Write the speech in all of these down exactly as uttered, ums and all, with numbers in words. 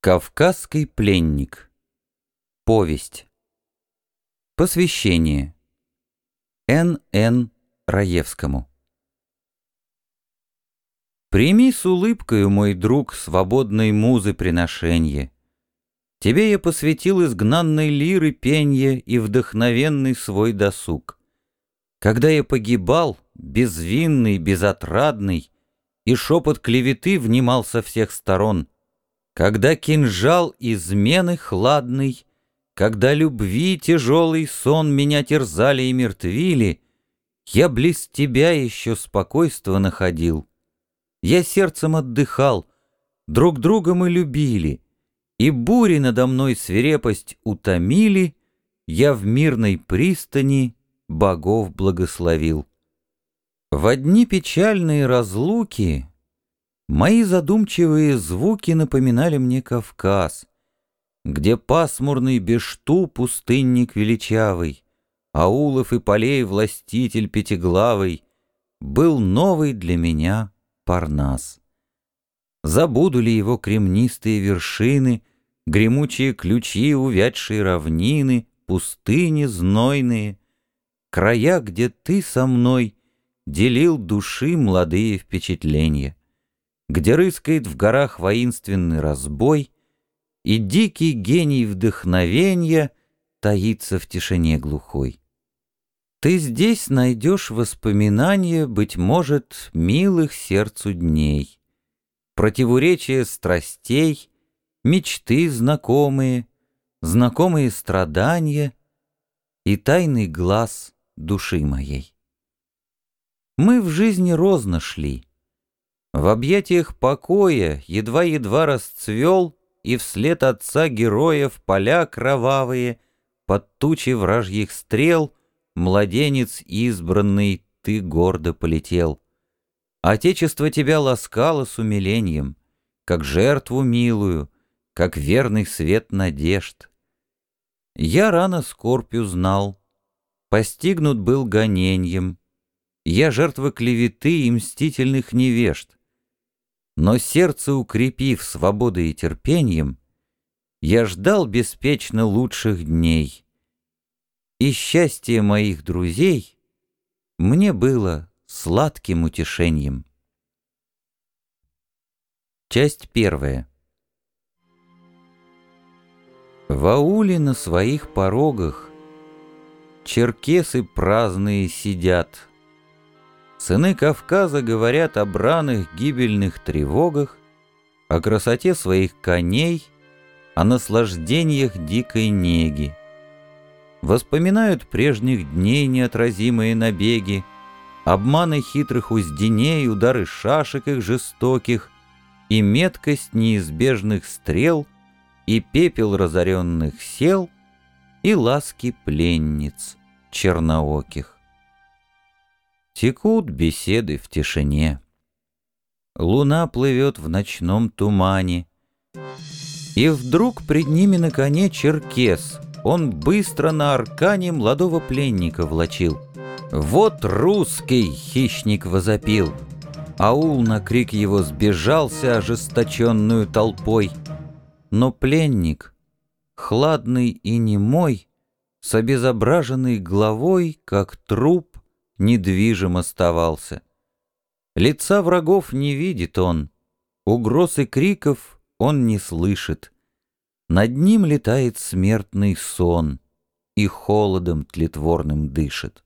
Кавказский пленник. Повесть. Посвящение. Н Н Раевскому. Прими с улыбкою, мой друг, свободной музы приношенье. Тебе я посвятил изгнанной лиры пенье и вдохновенный свой досуг. Когда я погибал, безвинный, безотрадный, и шепот клеветы внимал со всех сторон, когда кинжал измены хладный, когда любви тяжелый сон меня терзали и мертвили, я близ тебя еще спокойство находил. Я сердцем отдыхал, друг друга мы любили, и бури надо мной свирепость утомили, я в мирной пристани богов благословил. Во дни печальные разлуки мои задумчивые звуки напоминали мне Кавказ, где пасмурный Бешту пустынник величавый, аулов и полей властитель пятиглавый, был новый для меня Парнас. Забуду ли его кремнистые вершины, гремучие ключи, увядшие равнины, пустыни знойные, края, где ты со мной делил души молодые впечатления, где рыскает в горах воинственный разбой, и дикий гений вдохновенья таится в тишине глухой. Ты здесь найдешь воспоминания, быть может, милых сердцу дней, противоречия страстей, мечты знакомые, знакомые страдания и тайный глаз души моей. Мы в жизни розно шли. В объятиях покоя едва-едва расцвел и вслед отца героя в поля кровавые, под тучи вражьих стрел, младенец избранный, ты гордо полетел. Отечество тебя ласкало с умилением, как жертву милую, как верный свет надежд. Я рано скорбь узнал, постигнут был гоненьем, я жертва клеветы и мстительных невежд. Но сердце укрепив свободой и терпением, я ждал беспечно лучших дней. И счастье моих друзей мне было сладким утешением. Часть первая. В ауле на своих порогах черкесы праздные сидят. Сыны Кавказа говорят о браных гибельных тревогах, о красоте своих коней, о наслаждениях дикой неги. Воспоминают прежних дней неотразимые набеги, обманы хитрых узденей, удары шашек их жестоких, и меткость неизбежных стрел, и пепел разоренных сел, и ласки пленниц чернооких. Текут беседы в тишине. Луна плывет в ночном тумане. И вдруг пред ними на коне черкес. Он быстро на аркане молодого пленника влачил. «Вот русский!» — хищник возопил. Аул на крик его сбежался ожесточенную толпой. Но пленник, хладный и немой, с обезображенной головой, как труп, недвижим оставался. Лица врагов не видит он, угроз и криков он не слышит. Над ним летает смертный сон и холодом тлетворным дышит.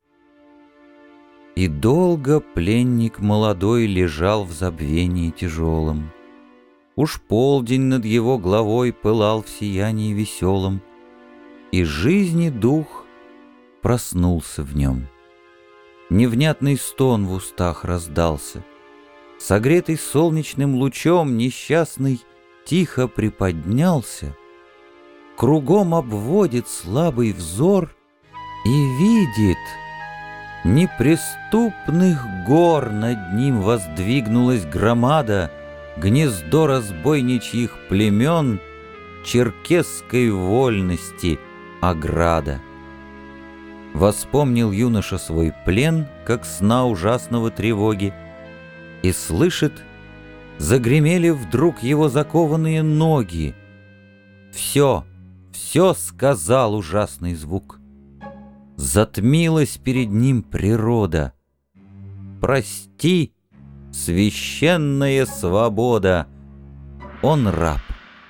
И долго пленник молодой лежал в забвении тяжелом. Уж полдень над его головой пылал в сиянии веселом, и жизни дух проснулся в нем. Невнятный стон в устах раздался. Согретый солнечным лучом несчастный тихо приподнялся, кругом обводит слабый взор и видит, неприступных гор над ним воздвигнулась громада, гнездо разбойничьих племен, черкесской вольности ограда. Воспомнил юноша свой плен, как сна ужасного тревоги, и слышит, Загремели вдруг его закованные ноги. Все, все сказал ужасный звук. Затмилась перед ним природа. Прости, священная свобода! Он раб.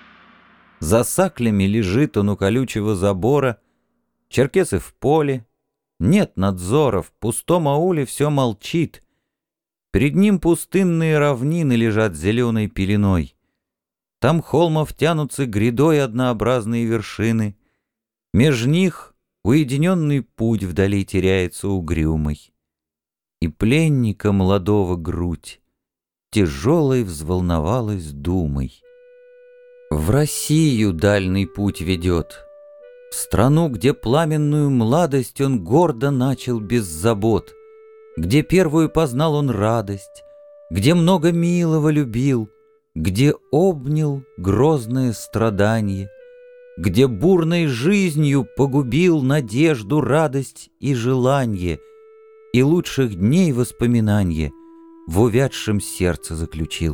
За саклями лежит он у колючего забора, черкесы в поле, нет надзора, в пустом ауле все молчит. Перед ним пустынные равнины лежат зеленой пеленой. Там холмов тянутся грядой однообразные вершины. Меж них уединенный путь вдали теряется угрюмый. И пленника молодого грудь тяжелой взволновалась думой. В Россию дальний путь ведет, в страну, где пламенную младость он гордо начал без забот, где первую познал он радость, где много милого любил, где обнял грозное страдание, где бурной жизнью погубил надежду, радость и желание, и лучших дней воспоминанье в увядшем сердце заключил.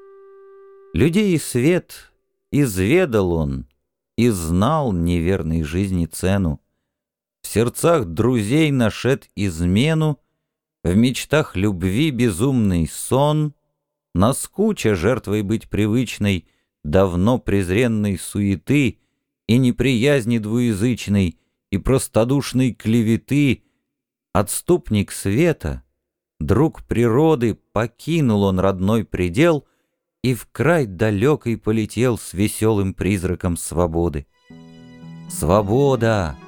Людей и свет изведал он и знал неверной жизни цену, в сердцах друзей нашед измену, в мечтах любви безумный сон, наскуча жертвой быть привычной, давно презренной суеты и неприязни двуязычной, и простодушной клеветы, отступник света, друг природы, покинул он родной предел и в край далекой полетел с веселым призраком свободы. Свобода!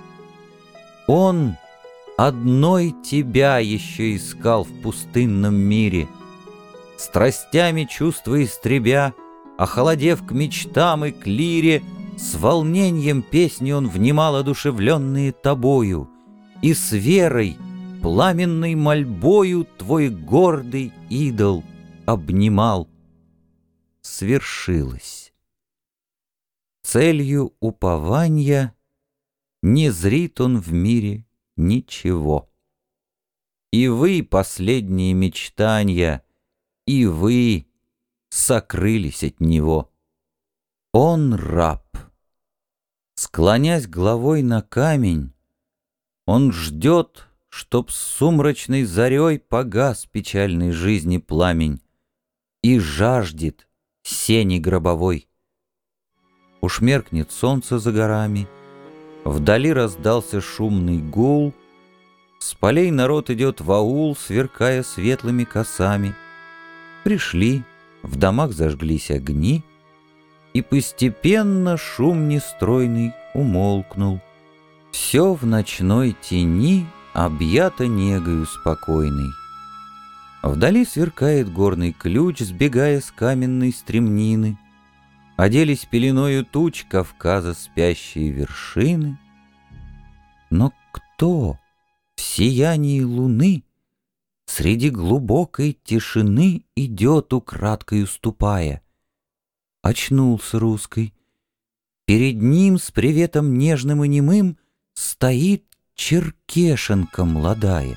Он одной тебя еще искал в пустынном мире, страстями чувства истребя, охолодев к мечтам и к лире, с волнением песни он внимал, одушевленные тобою, и с верой, пламенной мольбою твой гордый идол обнимал. Свершилось. Целью упования не зрит он в мире ничего. И вы, последние мечтания, и вы сокрылись от него. Он раб. Склонясь головой на камень, он ждет, чтоб с сумрачной зарей погас печальной жизни пламень, и жаждет сени гробовой. Уж меркнет солнце за горами, вдали раздался шумный гул, с полей народ идет в аул, сверкая светлыми косами. Пришли, в домах зажглись огни, и постепенно шум нестройный умолкнул. Все в ночной тени объято негою спокойной. Вдали сверкает горный ключ, сбегая с каменной стремнины. Оделись пеленою туч Кавказа спящие вершины. Но кто в сиянии луны среди глубокой тишины идет, украдкою ступая? Очнулся русский. Перед ним с приветом нежным и немым стоит черкешенка молодая.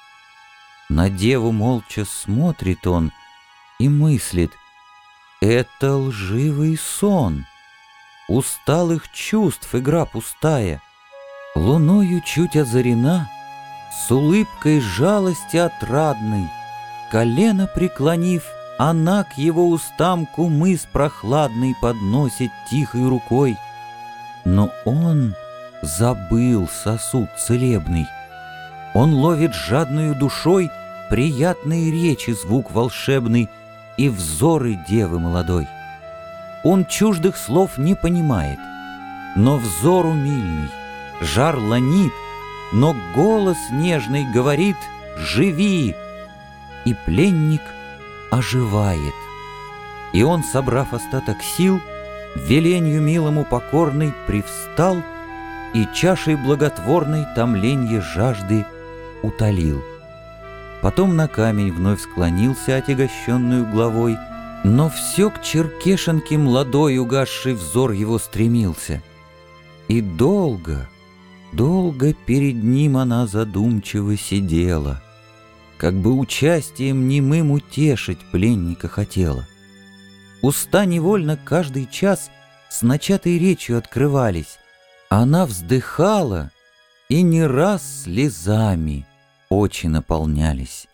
На деву молча смотрит он и мыслит: это лживый сон, усталых чувств игра пустая. Луною чуть озарена, с улыбкой жалости отрадной, колено преклонив, она к его устам кумыс прохладный подносит тихой рукой. Но он забыл сосуд целебный. Он ловит жадную душой приятные речи, звук волшебный и взоры девы молодой. Он чуждых слов не понимает, но взор умильный, жар ланит, но голос нежный говорит: «Живи!» И пленник оживает. И он, собрав остаток сил, веленью милому покорный привстал и чашей благотворной томленье жажды утолил. Потом на камень вновь склонился отягощенную главой, но все к черкешенке молодой угасший взор его стремился. И долго, долго перед ним она задумчиво сидела, как бы участием немым утешить пленника хотела. Уста невольно каждый час с начатой речью открывались. Она вздыхала, и не раз слезами очи наполнялись.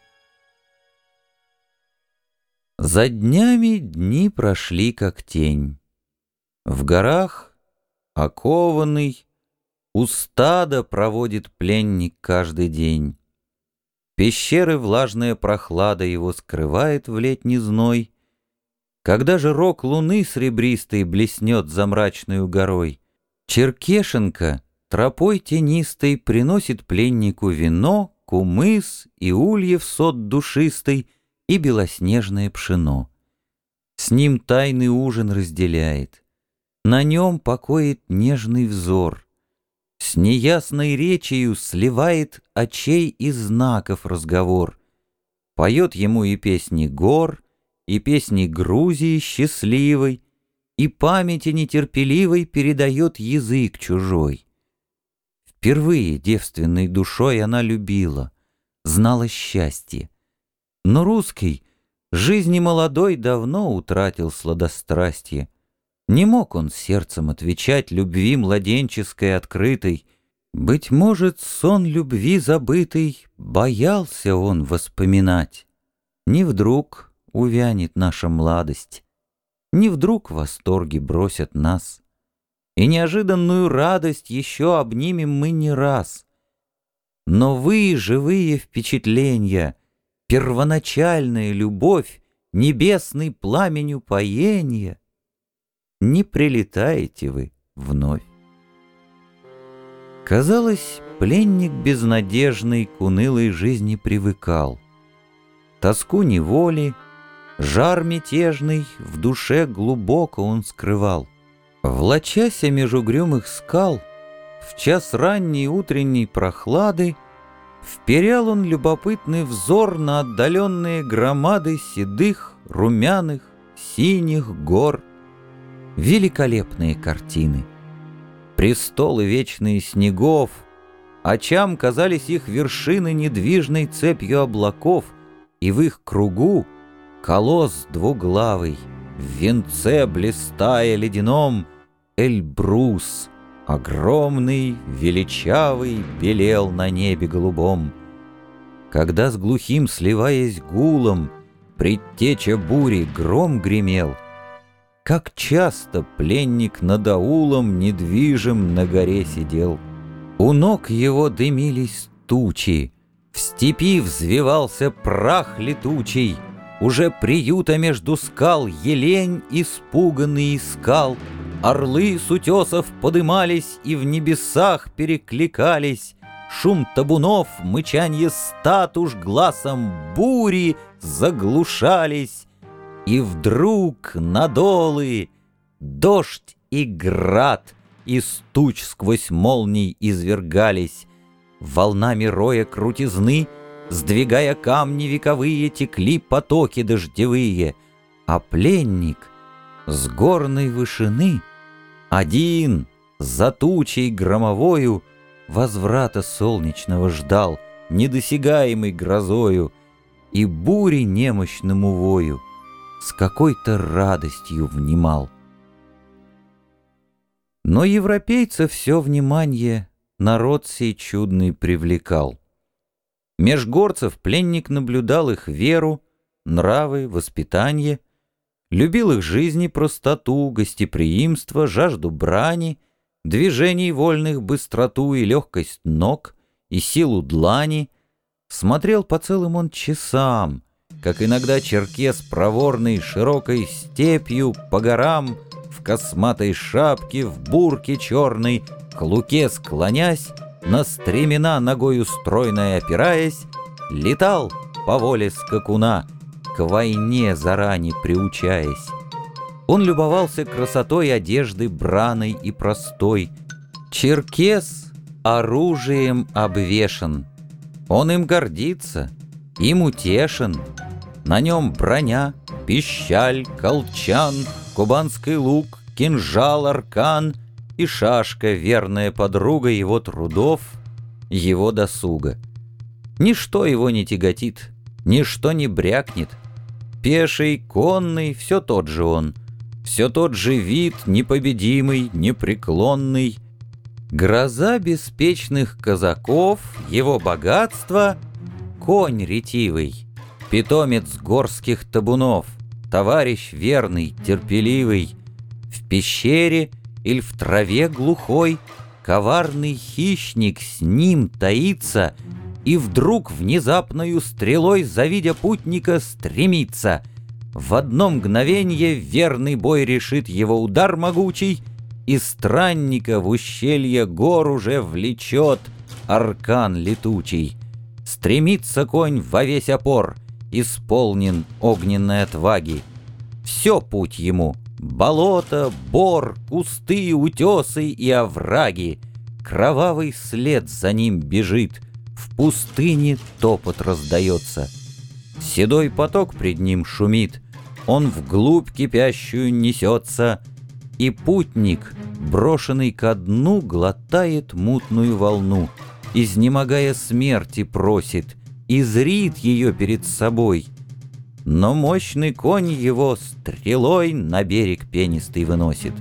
За днями дни прошли как тень. В горах, окованный, у стада проводит пленник каждый день. Пещеры влажная прохлада его скрывает в летний зной. Когда же рог луны сребристой блеснет за мрачную горой, Черкешенка тропой тенистой приносит пленнику вино, кумыс и ульев сот душистый и белоснежное пшено. С ним тайный ужин разделяет, на нем покоит нежный взор, с неясной речью сливает очей и знаков разговор, поет ему и песни гор, и песни Грузии счастливой, и памяти нетерпеливой передает язык чужой. Впервые девственной душой она любила, знала счастье. Но русский, жизни молодой, давно утратил сладострастие. Не мог он сердцем отвечать любви младенческой открытой. Быть может, сон любви забытый боялся он воспоминать. Не вдруг увянет наша младость, не вдруг восторги бросят нас, и неожиданную радость еще обнимем мы не раз. Но вы, живые впечатления, первоначальная любовь, небесный пламень упоения, не прилетаете вы вновь. Казалось, пленник безнадежный к унылой жизни привыкал. Тоску неволи, жар мятежный в душе глубоко он скрывал. Влачася меж угрюмых скал, в час ранней утренней прохлады, вперял он любопытный взор на отдаленные громады седых, румяных, синих гор. Великолепные картины, престолы вечные снегов, очам казались их вершины недвижной цепью облаков, и в их кругу колосс двуглавый, в венце блистая ледяном, Эльбрус, огромный, величавый, белел на небе голубом. Когда с глухим сливаясь гулом предтеча бури гром гремел, как часто пленник над аулом недвижим на горе сидел. У ног его дымились тучи, в степи взвивался прах летучий, уже приюта между скал елень испуганный искал. Орлы с утесов подымались и в небесах перекликались. Шум табунов, мычанье стад уж гласом бури заглушались. И вдруг надолы дождь и град из туч сквозь молний извергались. Волнами роя крутизны, сдвигая камни вековые, текли потоки дождевые, а пленник с горной вышины один за тучей громовою возврата солнечного ждал, недосягаемый грозою, и бури немощному вою с какой-то радостью внимал. Но европейца все внимание народ сей чудный привлекал. Меж горцев пленник наблюдал их веру, нравы, воспитание, любил их жизни простоту, гостеприимство, жажду брани, движений вольных быстроту и легкость ног, и силу длани. Смотрел по целым он часам, как иногда черкес проворный широкой степью по горам, в косматой шапке, в бурке черной, к луке склонясь, на стремена ногою стройной опираясь, летал по воле скакуна, к войне заранее приучаясь. Он любовался красотой одежды браной и простой. Черкес оружием обвешан, он им гордится, им утешен. На нем броня, пищаль, колчан, кубанский лук, кинжал, аркан и шашка, верная подруга его трудов, его досуга. Ничто его не тяготит, ничто не брякнет. Пеший, конный, все тот же он, все тот же вид, непобедимый, непреклонный. Гроза беспечных казаков, его богатство — конь ретивый, питомец горских табунов, товарищ верный, терпеливый. В пещере или в траве глухой коварный хищник с ним таится и вдруг внезапною стрелой, завидя путника, стремится. В одно мгновенье верный бой решит его удар могучий, и странника в ущелье гор уже влечет аркан летучий. Стремится конь во весь опор, исполнен огненной отваги. Все путь ему — болото, бор, кусты, утесы и овраги. Кровавый след за ним бежит, в пустыне топот раздается. Седой поток пред ним шумит, он вглубь кипящую несется, и путник, брошенный ко дну, глотает мутную волну, изнемогая смерти просит, и зрит ее перед собой. Но мощный конь его стрелой на берег пенистый выносит.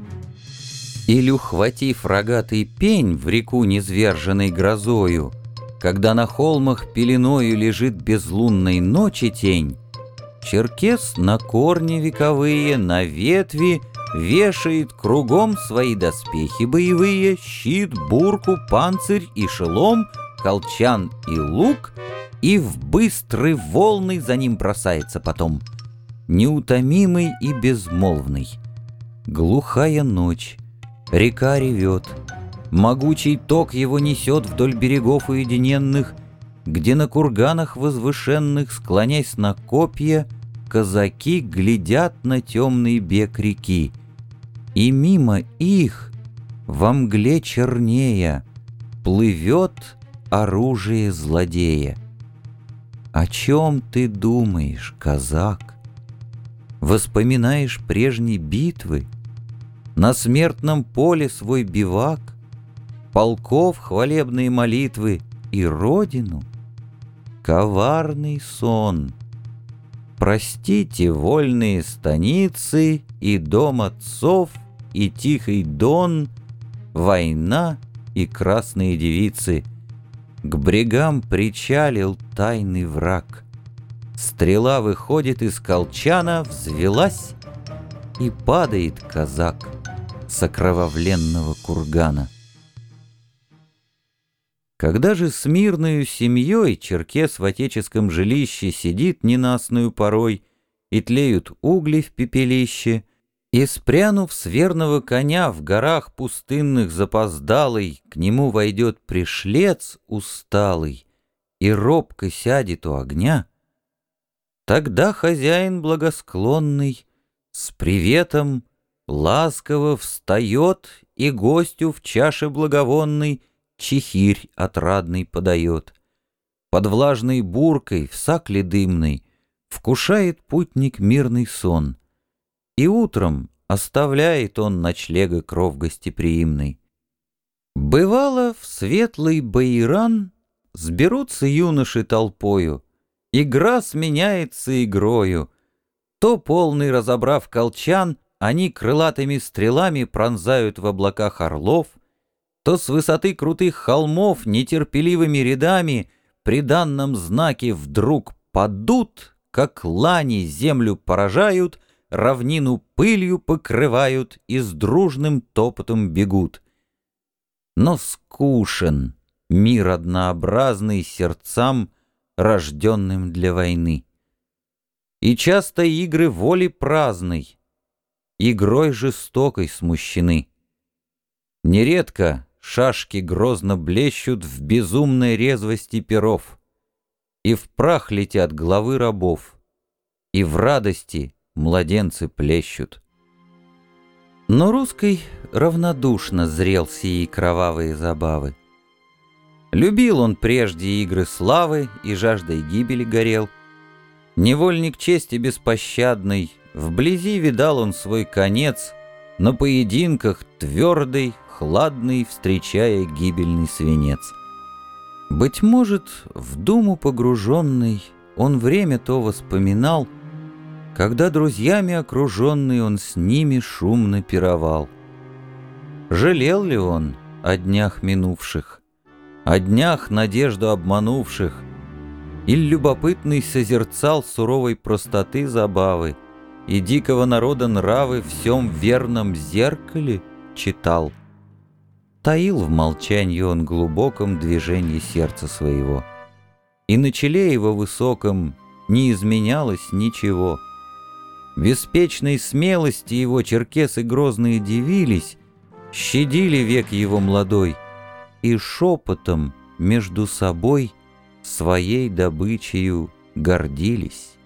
Или, ухватив рогатый пень в реку низверженной грозою, когда на холмах пеленою лежит безлунной ночи тень, черкес на корни вековые, на ветви вешает кругом свои доспехи боевые, щит, бурку, панцирь и шелом, колчан и лук, и в быстрые волны за ним бросается потом, неутомимый и безмолвный. Глухая ночь, река ревет, могучий ток его несет вдоль берегов уединенных, где на курганах возвышенных, склонясь на копья, казаки глядят на темный бег реки. И мимо их, во мгле чернея, плывет оружие злодея. О чем ты думаешь, казак? Воспоминаешь прежние битвы? На смертном поле свой бивак? Полков хвалебные молитвы и родину? Коварный сон. Простите вольные станицы и дом отцов, и тихий дон, война и красные девицы. К брегам причалил тайный враг. Стрела выходит из колчана, взвелась, и падает казак с окровавленного кургана. Когда же с мирною семьей черкес в отеческом жилище сидит ненастную порой, и тлеют угли в пепелище, и, спрянув с верного коня в горах пустынных запоздалый, к нему войдет пришлец усталый и робко сядет у огня, тогда хозяин благосклонный с приветом ласково встает и гостю в чаше благовонной чехирь отрадный подает. Под влажной буркой в сакле дымной вкушает путник мирный сон, и утром оставляет он ночлега кров гостеприимный. Бывало, в светлый Баиран сберутся юноши толпою, игра сменяется игрою. То полный разобрав колчан, они крылатыми стрелами пронзают в облаках орлов, то с высоты крутых холмов нетерпеливыми рядами при данном знаке вдруг падут, как лани землю поражают, равнину пылью покрывают и с дружным топотом бегут. Но скучен мир однообразный сердцам, рожденным для войны. И часто игры воли праздной, игрой жестокой смущены. Нередко шашки грозно блещут в безумной резвости перов, и в прах летят главы рабов, и в радости младенцы плещут. Но русский равнодушно зрел сии кровавые забавы. Любил он прежде игры славы и жаждой гибели горел. Невольник чести беспощадный, вблизи видал он свой конец, на поединках твердый, хладный, встречая гибельный свинец. Быть может, в думу погруженный, он время то воспоминал, Когда друзьями окруженный он с ними шумно пировал. Жалел ли он о днях минувших, о днях надежду обманувших, или любопытный созерцал суровой простоты забавы и дикого народа нравы в всем верном зеркале читал? Таил в молчании он глубоком движении сердца своего, и на челе его высоком не изменялось ничего. Беспечной смелости его черкесы грозные дивились, щадили век его молодой и шепотом между собой своей добычею гордились.